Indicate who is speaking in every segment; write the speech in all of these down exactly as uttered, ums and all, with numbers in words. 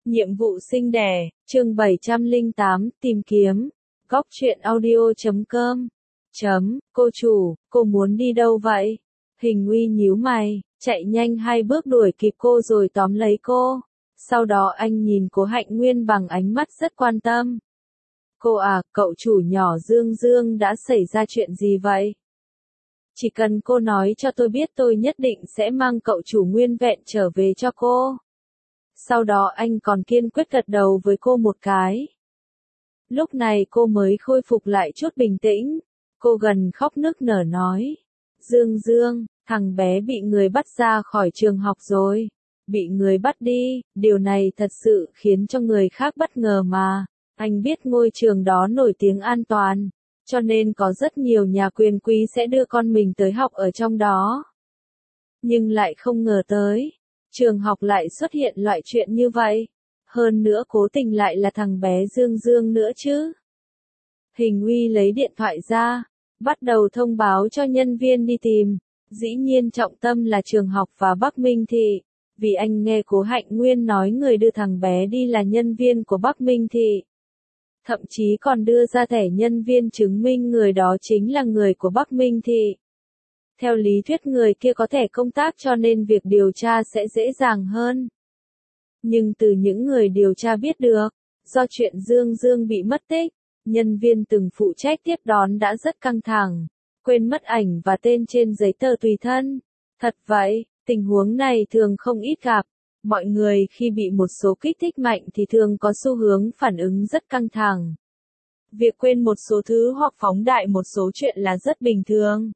Speaker 1: Nhiệm vụ sinh đẻ, chương bảy trăm lẻ tám, tìm kiếm. Góc truyện audio chấm com. Chấm, cô chủ, cô muốn đi đâu vậy? Hình Uy nhíu mày, chạy nhanh hai bước đuổi kịp cô rồi tóm lấy cô. Sau đó anh nhìn Cố Hạnh Nguyên bằng ánh mắt rất quan tâm. Cô à, cậu chủ nhỏ Dương Dương đã xảy ra chuyện gì vậy? Chỉ cần cô nói cho tôi biết tôi nhất định sẽ mang cậu chủ nguyên vẹn trở về cho cô. Sau đó anh còn kiên quyết gật đầu với cô một cái. Lúc này cô mới khôi phục lại chút bình tĩnh. Cô gần khóc nức nở nói. Dương Dương, thằng bé bị người bắt ra khỏi trường học rồi. Bị người bắt đi, điều này thật sự khiến cho người khác bất ngờ mà. Anh biết ngôi trường đó nổi tiếng an toàn, cho nên có rất nhiều nhà quyền quý sẽ đưa con mình tới học ở trong đó. Nhưng lại không ngờ tới, trường học lại xuất hiện loại chuyện như vậy. Hơn nữa cố tình lại là thằng bé Dương Dương nữa chứ. Hình Uy lấy điện thoại ra, bắt đầu thông báo cho nhân viên đi tìm. Dĩ nhiên trọng tâm là trường học và Bắc Minh Thị. Vì anh nghe Cố Hạnh Nguyên nói người đưa thằng bé đi là nhân viên của Bắc Minh Thị. Thậm chí còn đưa ra thẻ nhân viên chứng minh người đó chính là người của Bắc Minh Thị. Theo lý thuyết người kia có thẻ công tác cho nên việc điều tra sẽ dễ dàng hơn. Nhưng từ những người điều tra biết được, do chuyện Dương Dương bị mất tích, nhân viên từng phụ trách tiếp đón đã rất căng thẳng, quên mất ảnh và tên trên giấy tờ tùy thân. Thật vậy, tình huống này thường không ít gặp. Mọi người khi bị một số kích thích mạnh thì thường có xu hướng phản ứng rất căng thẳng. Việc quên một số thứ hoặc phóng đại một số chuyện là rất bình thường.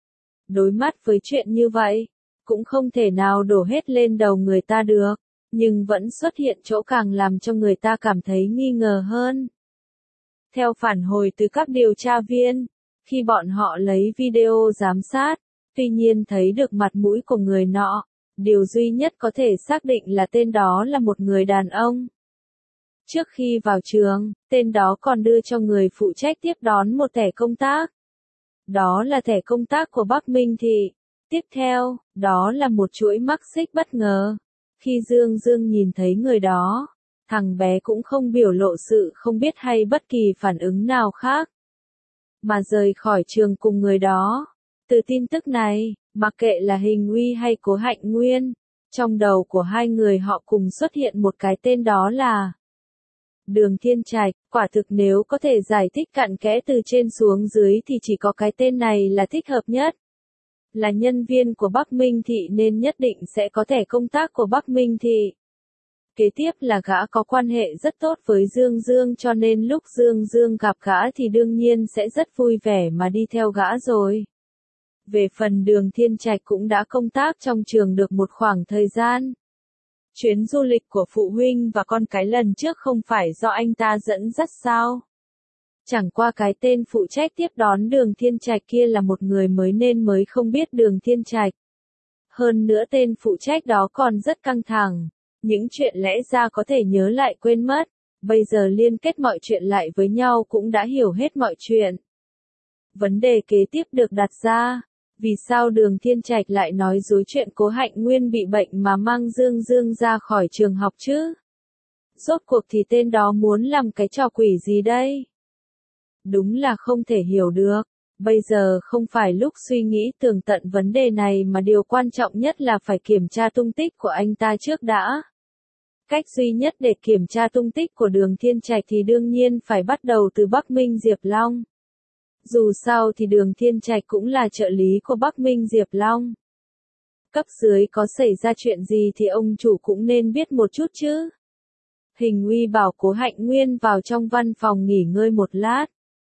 Speaker 1: Đối mặt với chuyện như vậy, cũng không thể nào đổ hết lên đầu người ta được, nhưng vẫn xuất hiện chỗ càng làm cho người ta cảm thấy nghi ngờ hơn. Theo phản hồi từ các điều tra viên, khi bọn họ lấy video giám sát, tuy nhiên thấy được mặt mũi của người nọ, điều duy nhất có thể xác định là tên đó là một người đàn ông. Trước khi vào trường, tên đó còn đưa cho người phụ trách tiếp đón một thẻ công tác. Đó là thẻ công tác của Bắc Minh Thị. Tiếp theo, đó là một chuỗi mắc xích bất ngờ. Khi Dương Dương nhìn thấy người đó, thằng bé cũng không biểu lộ sự không biết hay bất kỳ phản ứng nào khác, mà rời khỏi trường cùng người đó. Từ tin tức này, mặc kệ là Hình Uy hay Cố Hạnh Nguyên, trong đầu của hai người họ cùng xuất hiện một cái tên, đó là Đường Thiên Trạch. Quả thực nếu có thể giải thích cặn kẽ từ trên xuống dưới thì chỉ có cái tên này là thích hợp nhất. Là nhân viên của Bắc Minh Thị nên nhất định sẽ có thẻ công tác của Bắc Minh Thị. Kế tiếp là gã có quan hệ rất tốt với Dương Dương cho nên lúc Dương Dương gặp gã thì đương nhiên sẽ rất vui vẻ mà đi theo gã rồi. Về phần Đường Thiên Trạch cũng đã công tác trong trường được một khoảng thời gian. Chuyến du lịch của phụ huynh và con cái lần trước không phải do anh ta dẫn dắt sao? Chẳng qua cái tên phụ trách tiếp đón Đường Thiên Trạch kia là một người mới nên mới không biết Đường Thiên Trạch. Hơn nữa tên phụ trách đó còn rất căng thẳng. Những chuyện lẽ ra có thể nhớ lại quên mất. Bây giờ liên kết mọi chuyện lại với nhau cũng đã hiểu hết mọi chuyện. Vấn đề kế tiếp được đặt ra. Vì sao Đường Thiên Trạch lại nói dối chuyện Cố Hạnh Nguyên bị bệnh mà mang Dương Dương ra khỏi trường học chứ? Rốt cuộc thì tên đó muốn làm cái trò quỷ gì đây? Đúng là không thể hiểu được. Bây giờ không phải lúc suy nghĩ tường tận vấn đề này mà điều quan trọng nhất là phải kiểm tra tung tích của anh ta trước đã. Cách duy nhất để kiểm tra tung tích của Đường Thiên Trạch thì đương nhiên phải bắt đầu từ Bắc Minh Diệp Long. Dù sao thì Đường Thiên Trạch cũng là trợ lý của Bắc Minh Diệp Long. Cấp dưới có xảy ra chuyện gì thì ông chủ cũng nên biết một chút chứ. Hình Uy bảo Cố Hạnh Nguyên vào trong văn phòng nghỉ ngơi một lát.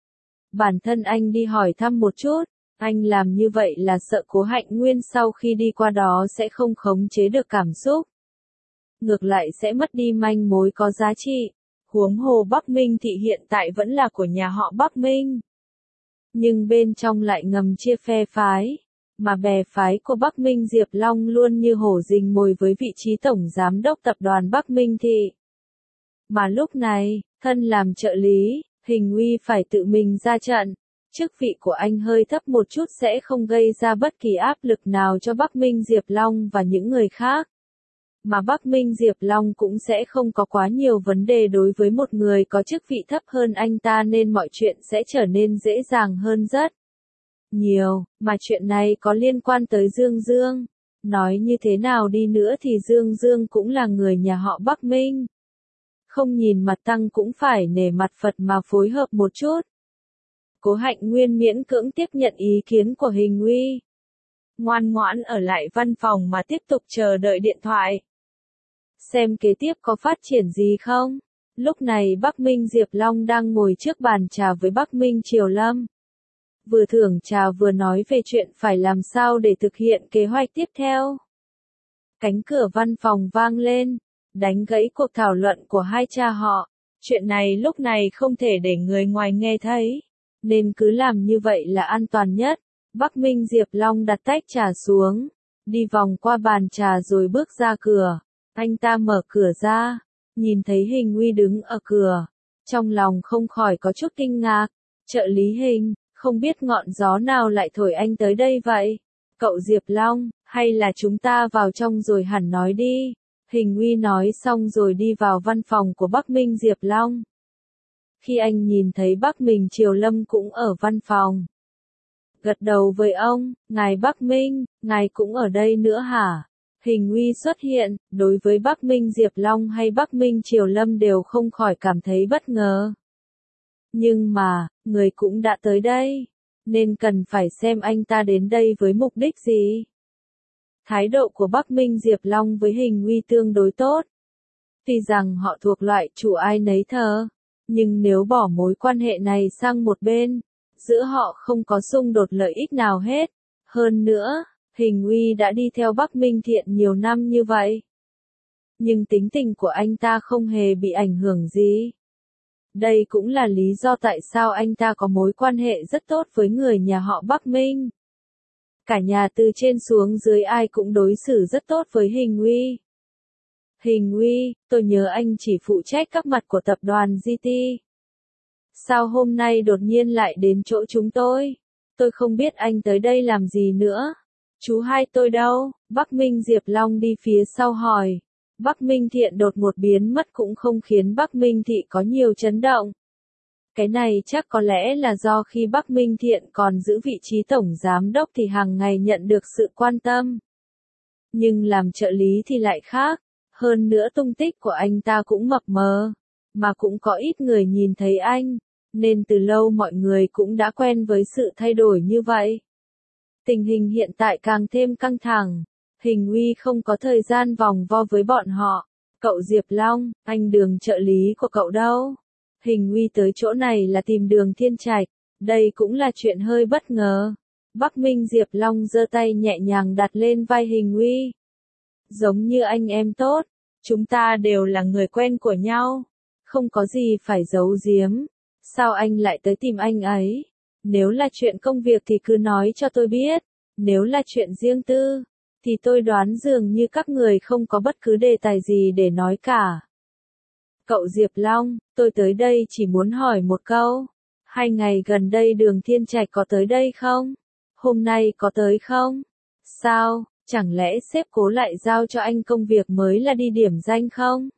Speaker 1: Bản thân anh đi hỏi thăm một chút, anh làm như vậy là sợ Cố Hạnh Nguyên sau khi đi qua đó sẽ không khống chế được cảm xúc. Ngược lại sẽ mất đi manh mối có giá trị. Huống hồ Bắc Minh Thị hiện tại vẫn là của nhà họ Bắc Minh. Nhưng bên trong lại ngầm chia phe phái, mà bè phái của Bắc Minh Diệp Long luôn như hổ rình mồi với vị trí tổng giám đốc tập đoàn Bắc Minh Thị. Mà lúc này, thân làm trợ lý, Hình Uy phải tự mình ra trận. Chức vị của anh hơi thấp một chút sẽ không gây ra bất kỳ áp lực nào cho Bắc Minh Diệp Long và những người khác. mà Bắc Minh Diệp Long cũng sẽ không có quá nhiều vấn đề đối với một người có chức vị thấp hơn anh ta nên mọi chuyện sẽ trở nên dễ dàng hơn rất nhiều, mà chuyện này có liên quan tới Dương Dương. Nói như thế nào đi nữa thì Dương Dương cũng là người nhà họ Bắc Minh. Không nhìn mặt Tăng cũng phải nể mặt Phật mà phối hợp một chút. Cố Hạnh Nguyên miễn cưỡng tiếp nhận ý kiến của Hình Uy. Ngoan ngoãn ở lại văn phòng mà tiếp tục chờ đợi điện thoại. Xem kế tiếp có phát triển gì không? Lúc này Bắc Minh Diệp Long đang ngồi trước bàn trà với Bắc Minh Triều Lâm. Vừa thưởng trà vừa nói về chuyện phải làm sao để thực hiện kế hoạch tiếp theo. Cánh cửa văn phòng vang lên, đánh gãy cuộc thảo luận của hai cha họ. Chuyện này lúc này không thể để người ngoài nghe thấy, nên cứ làm như vậy là an toàn nhất. Bắc Minh Diệp Long đặt tách trà xuống, đi vòng qua bàn trà rồi bước ra cửa. Anh ta mở cửa ra, nhìn thấy Hình Uy đứng ở cửa, trong lòng không khỏi có chút kinh ngạc. Trợ lý Hình, không biết ngọn gió nào lại thổi anh tới đây vậy? Cậu Diệp Long, hay là chúng ta vào trong rồi hẳn nói đi. Hình Uy nói xong rồi đi vào văn phòng của Bắc Minh Diệp Long. Khi anh nhìn thấy Bắc Minh Triều Lâm cũng ở văn phòng, gật đầu với ông, ngài Bắc Minh, ngài cũng ở đây nữa hả? Hình Uy xuất hiện, đối với Bắc Minh Diệp Long hay Bắc Minh Triều Lâm đều không khỏi cảm thấy bất ngờ. Nhưng mà, người cũng đã tới đây, nên cần phải xem anh ta đến đây với mục đích gì. Thái độ của Bắc Minh Diệp Long với Hình Uy tương đối tốt. Tuy rằng họ thuộc loại chủ ai nấy thờ, nhưng nếu bỏ mối quan hệ này sang một bên, giữa họ không có xung đột lợi ích nào hết. Hơn nữa, Hình Uy đã đi theo Bắc Minh Thiện nhiều năm như vậy. Nhưng tính tình của anh ta không hề bị ảnh hưởng gì. Đây cũng là lý do tại sao anh ta có mối quan hệ rất tốt với người nhà họ Bắc Minh. Cả nhà từ trên xuống dưới ai cũng đối xử rất tốt với Hình Uy. Hình Uy, tôi nhớ anh chỉ phụ trách các mặt của tập đoàn giê tê. Sao hôm nay đột nhiên lại đến chỗ chúng tôi? Tôi không biết anh tới đây làm gì nữa. Chú hai tôi đâu? Bắc Minh Diệp Long đi phía sau hỏi. Bắc Minh Thiện đột ngột biến mất cũng không khiến Bắc Minh Thị có nhiều chấn động. Cái này chắc có lẽ là do khi Bắc Minh Thiện còn giữ vị trí tổng giám đốc thì hàng ngày nhận được sự quan tâm. Nhưng làm trợ lý thì lại khác. Hơn nữa tung tích của anh ta cũng mập mờ, mà cũng có ít người nhìn thấy anh, nên từ lâu mọi người cũng đã quen với sự thay đổi như vậy. Tình hình hiện tại càng thêm căng thẳng. Hình Uy không có thời gian vòng vo với bọn họ. Cậu Diệp Long, anh Đường trợ lý của cậu đâu? Hình Uy tới chỗ này là tìm Đường Thiên Trạch. Đây cũng là chuyện hơi bất ngờ. Bắc Minh Diệp Long giơ tay nhẹ nhàng đặt lên vai Hình Uy. Giống như anh em tốt, chúng ta đều là người quen của nhau. Không có gì phải giấu giếm. Sao anh lại tới tìm anh ấy? Nếu là chuyện công việc thì cứ nói cho tôi biết. Nếu là chuyện riêng tư, thì tôi đoán dường như các người không có bất cứ đề tài gì để nói cả. Cậu Diệp Long, tôi tới đây chỉ muốn hỏi một câu. Hai ngày gần đây Đường Thiên Trạch có tới đây không? Hôm nay có tới không? Sao, chẳng lẽ sếp Cố lại giao cho anh công việc mới là đi điểm danh không?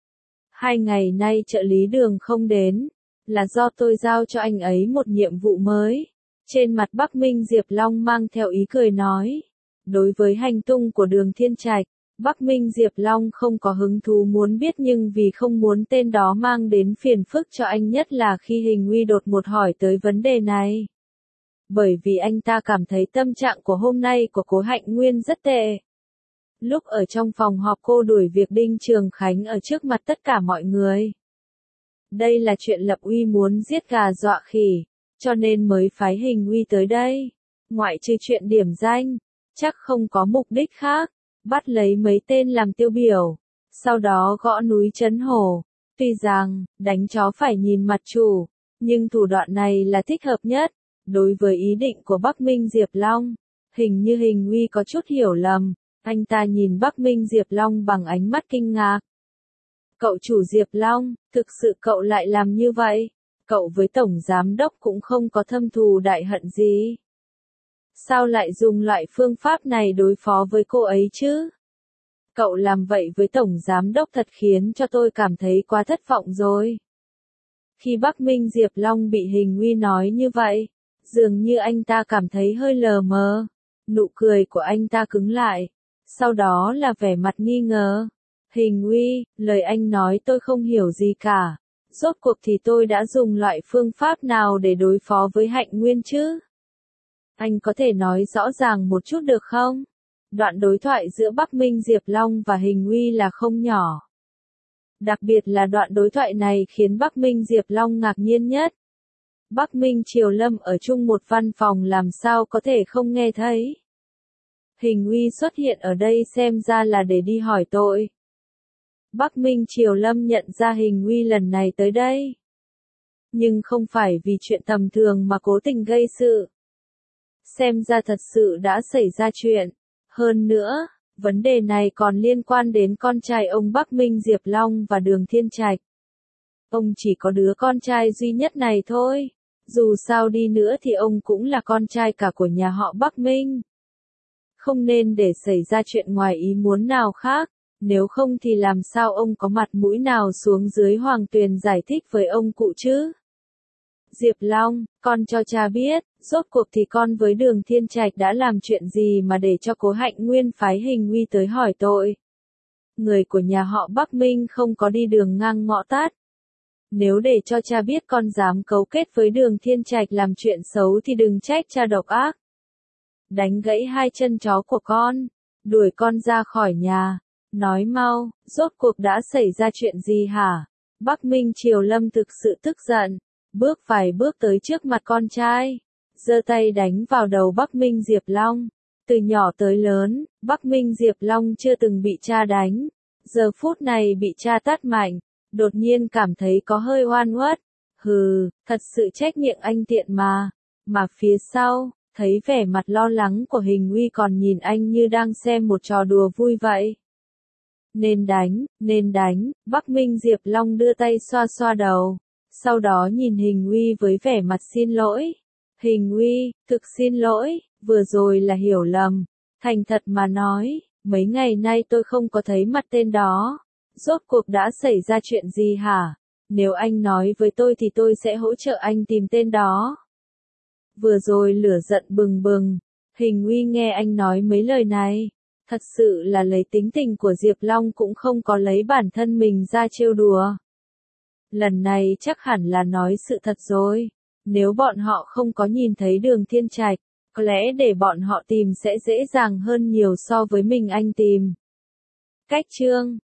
Speaker 1: Hai ngày nay trợ lý Đường không đến, là do tôi giao cho anh ấy một nhiệm vụ mới. Trên mặt Bắc Minh Diệp Long mang theo ý cười nói. Đối với hành tung của Đường Thiên Trạch, Bắc Minh Diệp Long không có hứng thú muốn biết, nhưng vì không muốn tên đó mang đến phiền phức cho anh, nhất là khi Hình Uy đột ngột hỏi tới vấn đề này. Bởi vì anh ta cảm thấy tâm trạng của hôm nay của Cố Hạnh Nguyên rất tệ. Lúc ở trong phòng họp cô đuổi việc Đinh Trường Khánh ở trước mặt tất cả mọi người. Đây là chuyện lập uy muốn giết gà dọa khỉ, cho nên mới phái Hình Uy tới đây. Ngoại trừ chuyện điểm danh, chắc không có mục đích khác. Bắt lấy mấy tên làm tiêu biểu, sau đó gõ núi trấn hổ. Tuy rằng, đánh chó phải nhìn mặt chủ, nhưng thủ đoạn này là thích hợp nhất. Đối với ý định của Bắc Minh Diệp Long, hình như Hình Uy có chút hiểu lầm. Anh ta nhìn Bắc Minh Diệp Long bằng ánh mắt kinh ngạc. Cậu chủ Diệp Long, thực sự cậu lại làm như vậy? Cậu với Tổng Giám Đốc cũng không có thâm thù đại hận gì. Sao lại dùng loại phương pháp này đối phó với cô ấy chứ? cậu làm vậy với Tổng Giám Đốc thật khiến cho tôi cảm thấy quá thất vọng rồi. Khi Bắc Minh Diệp Long bị Hình Uy nói như vậy, dường như anh ta cảm thấy hơi lờ mờ. Nụ cười của anh ta cứng lại, sau đó là vẻ mặt nghi ngờ. Hình Uy, lời anh nói tôi không hiểu gì cả. Rốt cuộc thì tôi đã dùng loại phương pháp nào để đối phó với Hạnh Nguyên chứ? Anh có thể nói rõ ràng một chút được không? Đoạn đối thoại giữa Bắc Minh Diệp Long và Hình Uy là không nhỏ. Đặc biệt là đoạn đối thoại này khiến Bắc Minh Diệp Long ngạc nhiên nhất. Bắc Minh Triều Lâm ở chung một văn phòng làm sao có thể không nghe thấy. Hình Uy xuất hiện ở đây xem ra là để đi hỏi tội. Bắc Minh Triều Lâm nhận ra Hình Uy lần này tới đây. Nhưng không phải vì chuyện tầm thường mà cố tình gây sự. Xem ra thật sự đã xảy ra chuyện. Hơn nữa, vấn đề này còn liên quan đến con trai ông Bắc Minh Diệp Long và Đường Thiên Trạch. Ông chỉ có đứa con trai duy nhất này thôi. Dù sao đi nữa thì ông cũng là con trai cả của nhà họ Bắc Minh. Không nên để xảy ra chuyện ngoài ý muốn nào khác. Nếu không thì làm sao ông có mặt mũi nào xuống dưới Hoàng Tuyền giải thích với ông cụ chứ? Diệp Long, con cho cha biết, rốt cuộc thì con với Đường Thiên Trạch đã làm chuyện gì mà để cho Cố Hạnh Nguyên phái Hình Uy tới hỏi tội. Người của nhà họ Bắc Minh không có đi đường ngang ngõ tắt. Nếu để cho cha biết con dám cấu kết với Đường Thiên Trạch làm chuyện xấu thì đừng trách cha độc ác. Đánh gãy hai chân chó của con, đuổi con ra khỏi nhà. Nói mau, rốt cuộc đã xảy ra chuyện gì hả? Bắc Minh Triều Lâm thực sự tức giận, bước vài bước tới trước mặt con trai, giơ tay đánh vào đầu Bắc Minh Diệp Long. Từ nhỏ tới lớn, Bắc Minh Diệp Long chưa từng bị cha đánh, giờ phút này bị cha tát mạnh, đột nhiên cảm thấy có hơi oan uất. Hừ, thật sự trách miệng anh tiện mà. Mà phía sau, thấy vẻ mặt lo lắng của Hình Uy còn nhìn anh như đang xem một trò đùa vui vậy. Nên đánh, nên đánh, Bắc Minh Diệp Long đưa tay xoa xoa đầu, sau đó nhìn Hình Uy với vẻ mặt xin lỗi. Hình Uy, thực xin lỗi, vừa rồi là hiểu lầm, thành thật mà nói, mấy ngày nay tôi không có thấy mặt tên đó. Rốt cuộc đã xảy ra chuyện gì hả? Nếu anh nói với tôi thì tôi sẽ hỗ trợ anh tìm tên đó. Vừa rồi lửa giận bừng bừng, Hình Uy nghe anh nói mấy lời này. Thật sự là lấy tính tình của Diệp Long cũng không có lấy bản thân mình ra trêu đùa. Lần này chắc hẳn là nói sự thật rồi. Nếu bọn họ không có nhìn thấy Đường Thiên Trạch, có lẽ để bọn họ tìm sẽ dễ dàng hơn nhiều so với mình anh tìm. Cách chương